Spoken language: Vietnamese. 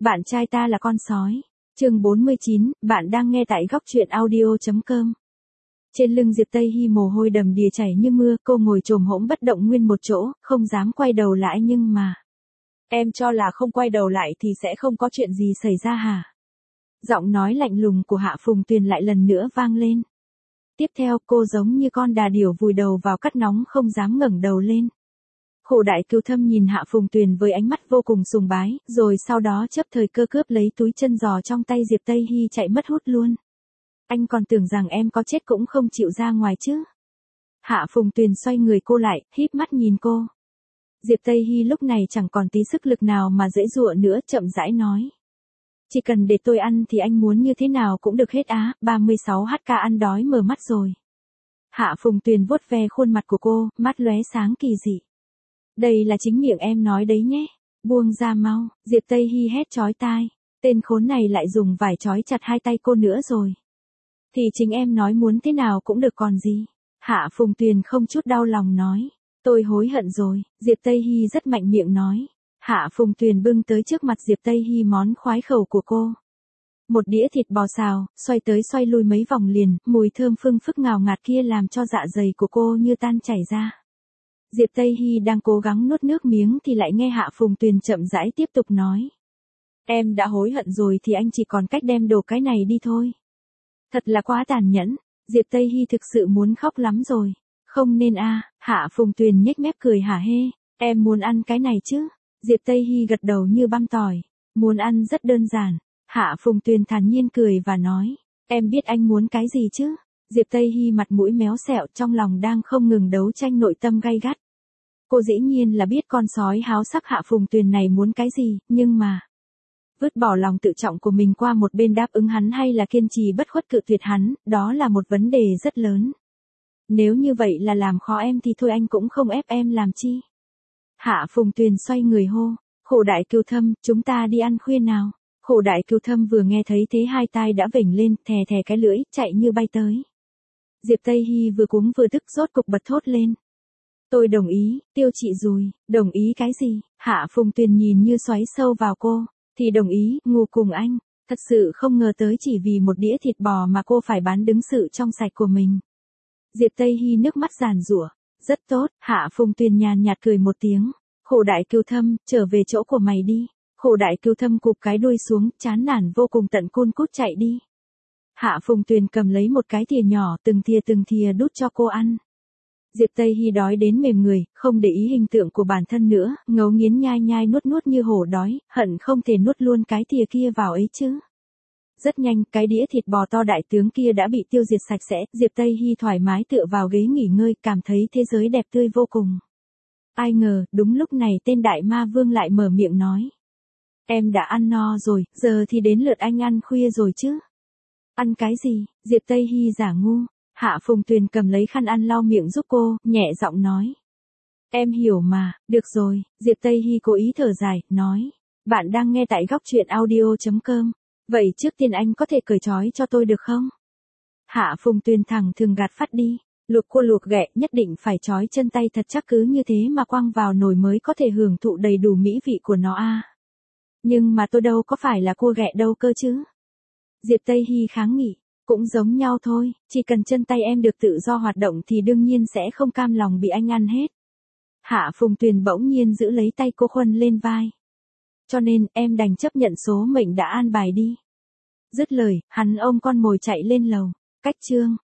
Bạn trai ta là con sói. Chương 49, bạn đang nghe tại góc truyện audio.com. Trên lưng Diệp Tây Hi mồ hôi đầm đìa chảy như mưa, cô ngồi chồm hổm bất động nguyên một chỗ, không dám quay đầu lại nhưng mà. Em cho là không quay đầu lại thì sẽ không có chuyện gì xảy ra hả? Giọng nói lạnh lùng của Hạ Phùng Tuyền lại lần nữa vang lên. Tiếp theo cô giống như con đà điểu vùi đầu vào cắt nóng không dám ngẩng đầu lên. Khổ Đại Cừu Thâm nhìn Hạ Phùng Tuyền với ánh mắt vô cùng sùng bái, rồi sau đó chấp thời cơ cướp lấy túi chân giò trong tay Diệp Tây Hi chạy mất hút luôn. Anh còn tưởng rằng em có chết cũng không chịu ra ngoài chứ. Hạ Phùng Tuyền xoay người cô lại, híp mắt nhìn cô. Diệp Tây Hi lúc này chẳng còn tí sức lực nào mà giãy giụa nữa, chậm rãi nói. Chỉ cần để tôi ăn thì anh muốn như thế nào cũng được hết á, 36HK ăn đói mở mắt rồi. Hạ Phùng Tuyền vuốt ve khuôn mặt của cô, mắt lóe sáng kỳ dị. Đây là chính miệng em nói đấy nhé. Buông ra mau, Diệp Tây Hi hét chói tai. Tên khốn này lại dùng vải trói chặt hai tay cô nữa rồi. Thì chính em nói muốn thế nào cũng được còn gì. Hạ Phùng Tuyền không chút đau lòng nói. Tôi hối hận rồi, Diệp Tây Hi rất mạnh miệng nói. Hạ Phùng Tuyền bưng tới trước mặt Diệp Tây Hi món khoái khẩu của cô. Một đĩa thịt bò xào, xoay tới xoay lui mấy vòng liền, mùi thơm phưng phức ngào ngạt kia làm cho dạ dày của cô như tan chảy ra. Diệp Tây Hi đang cố gắng nuốt nước miếng thì lại nghe Hạ Phùng Tuyền chậm rãi tiếp tục nói. Em đã hối hận rồi thì anh chỉ còn cách đem đồ cái này đi thôi. Thật là quá tàn nhẫn, Diệp Tây Hi thực sự muốn khóc lắm rồi. Không nên a, Hạ Phùng Tuyền nhếch mép cười hả hê, em muốn ăn cái này chứ? Diệp Tây Hi gật đầu như băm tỏi, muốn ăn rất đơn giản. Hạ Phùng Tuyền thản nhiên cười và nói, em biết anh muốn cái gì chứ? Diệp Tây Hi mặt mũi méo xẹo, trong lòng đang không ngừng đấu tranh nội tâm gay gắt. Cô dĩ nhiên là biết con sói háo sắc Hạ Phùng Tuyền này muốn cái gì, nhưng mà vứt bỏ lòng tự trọng của mình qua một bên đáp ứng hắn hay là kiên trì bất khuất cự tuyệt hắn, đó là một vấn đề rất lớn. Nếu như vậy là làm khó em thì thôi anh cũng không ép em làm chi. Hạ Phùng Tuyền xoay người hô, Khổ Đại Cừu Thâm, chúng ta đi ăn khuya nào. Khổ Đại Cừu Thâm vừa nghe thấy thế hai tai đã vểnh lên, thè thè cái lưỡi, chạy như bay tới. Diệp Tây Hi vừa cuống vừa tức rốt cục bật thốt lên. Tôi đồng ý, Tiêu chị Dùi, đồng ý cái gì? Hạ Phùng Tuyền nhìn như xoáy sâu vào cô, thì đồng ý, ngủ cùng anh. Thật sự không ngờ tới chỉ vì một đĩa thịt bò mà cô phải bán đứng sự trong sạch của mình. Diệp Tây Hi nước mắt giàn giụa. Rất tốt, Hạ Phùng Tuyền nhàn nhạt cười một tiếng. Khổ Đại Cừu Thâm, trở về chỗ của mày đi. Khổ Đại Cừu Thâm cụp cái đuôi xuống, chán nản vô cùng tận cun cút chạy đi. Hạ Phùng Tuyền cầm lấy một cái thìa nhỏ, từng thìa đút cho cô ăn. Diệp Tây Hi đói đến mềm người, không để ý hình tượng của bản thân nữa, ngấu nghiến nhai nuốt như hổ đói, hận không thể nuốt luôn cái thìa kia vào ấy chứ. Rất nhanh, cái đĩa thịt bò to đại tướng kia đã bị tiêu diệt sạch sẽ, Diệp Tây Hi thoải mái tựa vào ghế nghỉ ngơi, cảm thấy thế giới đẹp tươi vô cùng. Ai ngờ, đúng lúc này tên đại ma vương lại mở miệng nói. Em đã ăn no rồi, giờ thì đến lượt anh ăn khuya rồi chứ. Ăn cái gì? Diệp Tây Hi giả ngu. Hạ Phùng Tuyền cầm lấy khăn ăn lau miệng giúp cô, nhẹ giọng nói. Em hiểu mà, được rồi, Diệp Tây Hi cố ý thở dài, nói. Bạn đang nghe tại góc truyện audio.com. Vậy trước tiên anh có thể cởi trói cho tôi được không? Hạ Phùng Tuyền thẳng thường gạt phát đi. Luộc cua luộc ghẹ nhất định phải trói chân tay thật chắc cứ như thế mà quăng vào nồi mới có thể hưởng thụ đầy đủ mỹ vị của nó a. Nhưng mà tôi đâu có phải là cua ghẹ đâu cơ chứ. Diệp Tây Hi kháng nghị. Cũng giống nhau thôi, chỉ cần chân tay em được tự do hoạt động thì đương nhiên sẽ không cam lòng bị anh ăn hết. Hạ Phùng Tuyền bỗng nhiên giữ lấy tay cô khuân lên vai. Cho nên em đành chấp nhận số mệnh đã an bài đi. Dứt lời, hắn ôm con mồi chạy lên lầu. Cách chương